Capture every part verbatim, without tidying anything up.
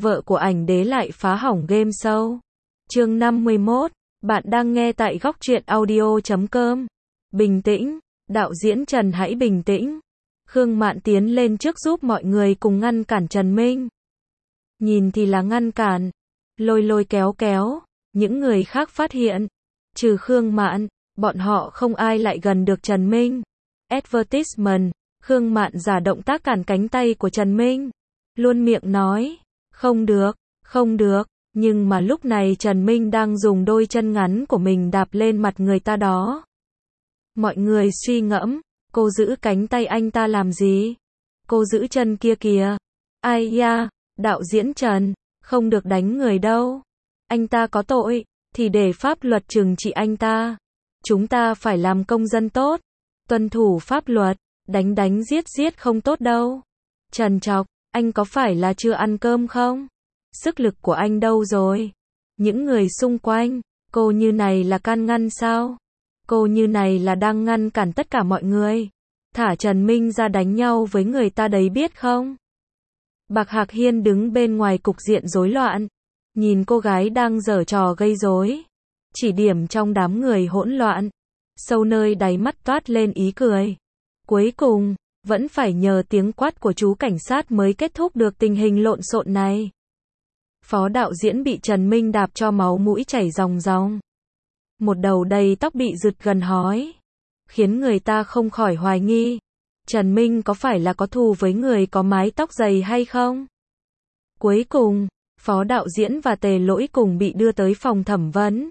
vợ của ảnh đế lại phá hỏng game show. Chương năm mươi mốt, bạn đang nghe tại góc truyện audio chấm com. Bình tĩnh, đạo diễn Trần hãy bình tĩnh. Khương Mạn tiến lên trước giúp mọi người cùng ngăn cản Trần Minh. Nhìn thì là ngăn cản, lôi lôi kéo kéo, những người khác phát hiện, trừ Khương Mạn, bọn họ không ai lại gần được Trần Minh. Advertisement, Khương Mạn giả động tác cản cánh tay của Trần Minh, luôn miệng nói, không được, không được, nhưng mà lúc này Trần Minh đang dùng đôi chân ngắn của mình đạp lên mặt người ta đó. Mọi người suy ngẫm, cô giữ cánh tay anh ta làm gì? Cô giữ chân kia kìa. Ai da, đạo diễn Trần, không được đánh người đâu. Anh ta có tội, thì để pháp luật trừng trị anh ta. Chúng ta phải làm công dân tốt, tuân thủ pháp luật, đánh đánh giết giết không tốt đâu. Trần Trọc, anh có phải là chưa ăn cơm không? Sức lực của anh đâu rồi? Những người xung quanh, cô như này là can ngăn sao? Cô như này là đang ngăn cản tất cả mọi người. Thả Trần Minh ra đánh nhau với người ta đấy biết không? Bạc Hạc Hiên đứng bên ngoài cục diện rối loạn, nhìn cô gái đang giở trò gây rối, chỉ điểm trong đám người hỗn loạn, sâu nơi đáy mắt toát lên ý cười. Cuối cùng, vẫn phải nhờ tiếng quát của chú cảnh sát mới kết thúc được tình hình lộn xộn này. Phó đạo diễn bị Trần Minh đạp cho máu mũi chảy ròng ròng. Một đầu đầy tóc bị rượt gần hói, khiến người ta không khỏi hoài nghi, Trần Minh có phải là có thù với người có mái tóc dày hay không? Cuối cùng, phó đạo diễn và Tề Lỗi cùng bị đưa tới phòng thẩm vấn.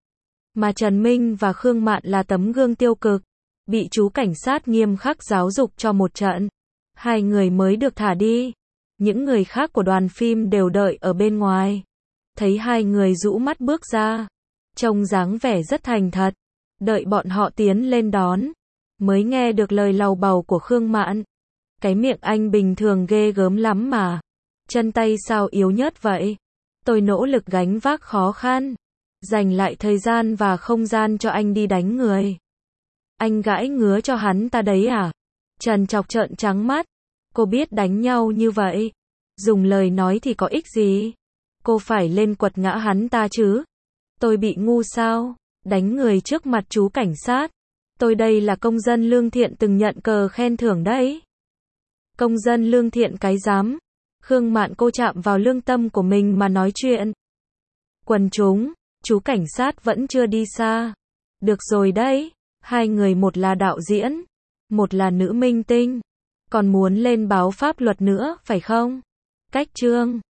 Mà Trần Minh và Khương Mạn là tấm gương tiêu cực, bị chú cảnh sát nghiêm khắc giáo dục cho một trận. Hai người mới được thả đi. Những người khác của đoàn phim đều đợi ở bên ngoài. Thấy hai người rũ mắt bước ra, trông dáng vẻ rất thành thật, đợi bọn họ tiến lên đón, mới nghe được lời lầu bầu của Khương Mạn. Cái miệng anh bình thường ghê gớm lắm mà. Chân tay sao yếu nhớt vậy? Tôi nỗ lực gánh vác khó khăn, dành lại thời gian và không gian cho anh đi đánh người. Anh gãi ngứa cho hắn ta đấy à? Trần Trọc trợn trắng mắt. Cô biết đánh nhau như vậy, dùng lời nói thì có ích gì? Cô phải lên quật ngã hắn ta chứ? Tôi bị ngu sao? Đánh người trước mặt chú cảnh sát. Tôi đây là công dân lương thiện từng nhận cờ khen thưởng đấy. Công dân lương thiện cái dám. Khương Mạn cô chạm vào lương tâm của mình mà nói chuyện. Quần chúng, chú cảnh sát vẫn chưa đi xa. Được rồi đấy, hai người một là đạo diễn, một là nữ minh tinh. Còn muốn lên báo pháp luật nữa, phải không? Cách chương